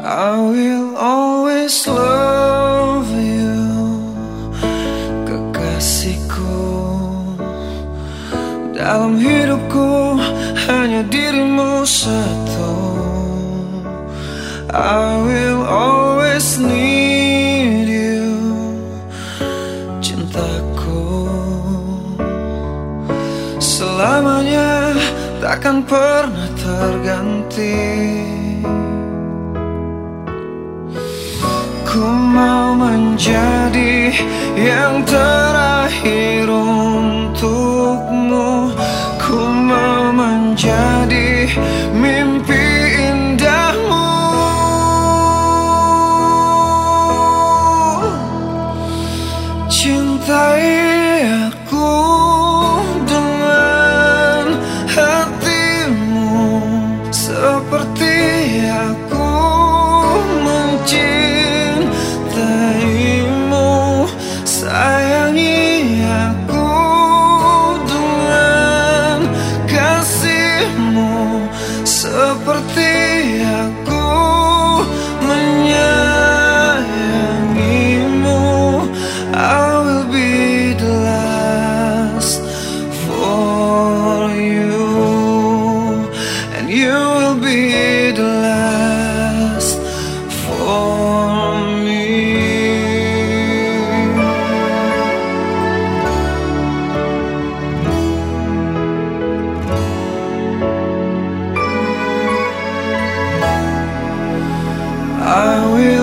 I will always love you, kekasihku. Dalam hidupku hanya dirimu satu. I will always need you, cintaku. Selamanya takkan pernah terganti. Ku mau menjadi yang terakhir untukmu. Ku mau menjadi mimpi indahmu. Cintai aku dengan hatimu, seperti aku mencintaimu. Sayangi aku dengan kasihmu, seperti aku menyayangimu. I will be the last for you, and you will be the last for me. I will